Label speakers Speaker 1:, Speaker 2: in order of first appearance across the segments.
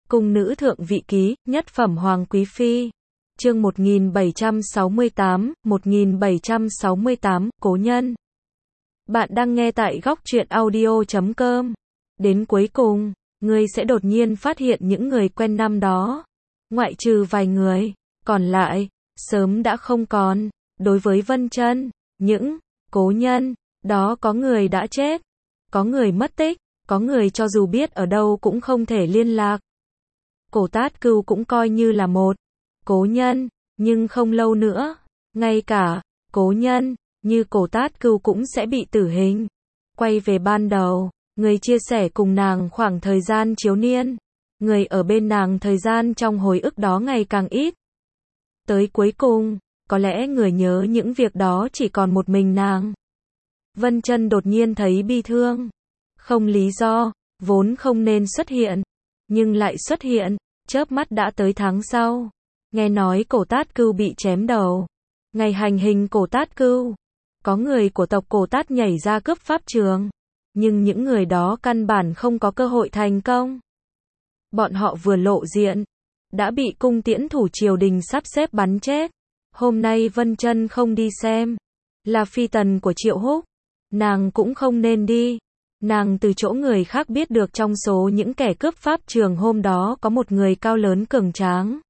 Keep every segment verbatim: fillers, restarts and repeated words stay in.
Speaker 1: Cung nữ thượng vị ký, nhất phẩm hoàng quý phi. Chương một nghìn bảy trăm sáu mươi tám, một nghìn bảy trăm sáu mươi tám, cố nhân. Bạn đang nghe tại góc truyện audio chấm com. Đến cuối cùng, ngươi sẽ đột nhiên phát hiện những người quen năm đó, ngoại trừ vài người, còn lại sớm đã không còn. Đối với Vân Chân, những cố nhân đó có người đã chết, có người mất tích, có người cho dù biết ở đâu cũng không thể liên lạc. Cổ Tát Cưu cũng coi như là một cố nhân, nhưng không lâu nữa, ngay cả cố nhân như Cổ Tát Cưu cũng sẽ bị tử hình. Quay về ban đầu, người chia sẻ cùng nàng khoảng thời gian chiếu niên, người ở bên nàng thời gian trong hồi ức đó ngày càng ít. Tới cuối cùng, có lẽ người nhớ những việc đó chỉ còn một mình nàng. Vân Chân đột nhiên thấy bi thương, không lý do, vốn không nên xuất hiện, nhưng lại xuất hiện, chớp mắt đã tới tháng sau. Nghe nói Cổ Tát Cưu bị chém đầu. Ngày hành hình Cổ Tát Cưu, có người của tộc Cổ Tát nhảy ra cướp pháp trường, nhưng những người đó căn bản không có cơ hội thành công. Bọn họ vừa lộ diện, đã bị cung tiễn thủ triều đình sắp xếp bắn chết. Hôm nay Vân Chân không đi xem, là phi tần của Triệu Húc, nàng cũng không nên đi. Nàng từ chỗ người khác biết được trong số những kẻ cướp pháp trường hôm đó có một người cao lớn cường tráng.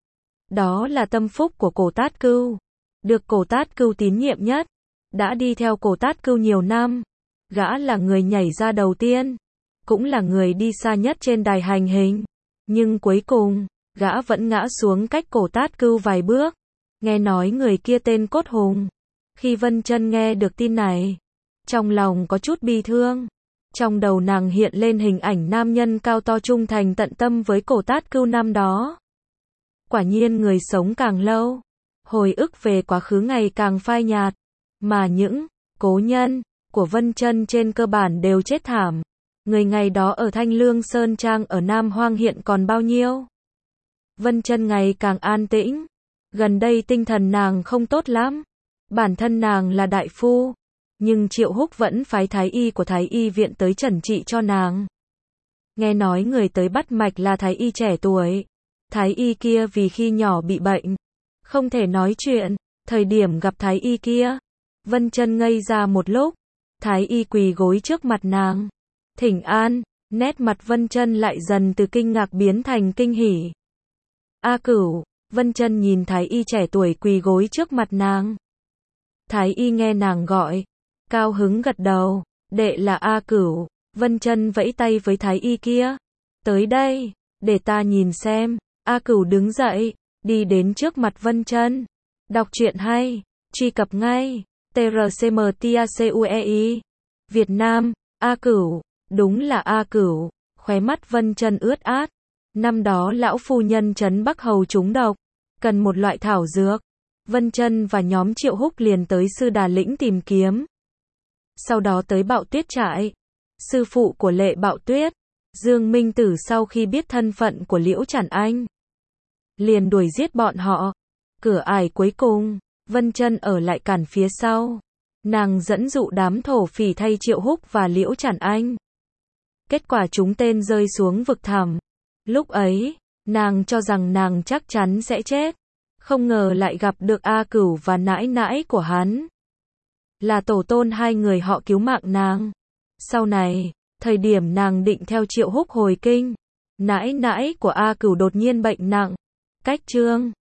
Speaker 1: Đó là tâm phúc của Cổ Tát Cưu, được Cổ Tát Cưu tín nhiệm nhất, đã đi theo Cổ Tát Cưu nhiều năm. Gã là người nhảy ra đầu tiên, cũng là người đi xa nhất trên đài hành hình. Nhưng cuối cùng, gã vẫn ngã xuống cách Cổ Tát Cưu vài bước. Nghe nói người kia tên Cốt Hùng. Khi Vân Chân nghe được tin này, trong lòng có chút bi thương. Trong đầu nàng hiện lên hình ảnh nam nhân cao to trung thành tận tâm với Cổ Tát Cưu năm đó. Quả nhiên người sống càng lâu, hồi ức về quá khứ ngày càng phai nhạt, mà những cố nhân của Vân Chân trên cơ bản đều chết thảm. Người ngày đó ở Thanh Lương Sơn Trang ở Nam Hoang hiện còn bao nhiêu? Vân Chân ngày càng an tĩnh, gần đây tinh thần nàng không tốt lắm. Bản thân nàng là đại phu, nhưng Triệu Húc vẫn phái thái y của thái y viện tới chẩn trị cho nàng. Nghe nói người tới bắt mạch là thái y trẻ tuổi. Thái y kia vì khi nhỏ bị bệnh, không thể nói chuyện. Thời điểm gặp thái y kia, Vân Chân ngây ra một lúc. Thái y quỳ gối trước mặt nàng, thỉnh an. Nét mặt Vân Chân lại dần từ kinh ngạc biến thành kinh hỉ. A Cửu. Vân Chân nhìn thái y trẻ tuổi quỳ gối trước mặt nàng. Thái y nghe nàng gọi, cao hứng gật đầu. Đệ là A Cửu. Vân Chân vẫy tay với thái y kia, tới đây, để ta nhìn xem. A Cửu đứng dậy, đi đến trước mặt Vân Chân. Đọc truyện hay, truy cập ngay. T R C M T A C U E I. Việt Nam. A Cửu. Đúng là A Cửu. Khóe mắt Vân Chân ướt át. Năm đó lão phu nhân trấn Bắc Hầu trúng độc, cần một loại thảo dược. Vân Chân và nhóm Triệu Húc liền tới Sư Đà Lĩnh tìm kiếm. Sau đó tới Bạo Tuyết trại. Sư phụ của Lệ Bạo Tuyết, Dương Minh Tử sau khi biết thân phận của Liễu Chản Anh, liền đuổi giết bọn họ. Cửa ải cuối cùng, Vân Chân ở lại cản phía sau. Nàng dẫn dụ đám thổ phỉ thay Triệu Húc và Liễu Chản Anh. Kết quả chúng tên rơi xuống vực thẳm. Lúc ấy, nàng cho rằng nàng chắc chắn sẽ chết. Không ngờ lại gặp được A Cửu và nãi nãi của hắn. Là tổ tôn hai người họ cứu mạng nàng. Sau này, thời điểm nàng định theo Triệu Húc hồi kinh, nãi nãi của A Cửu đột nhiên bệnh nặng. Cách chương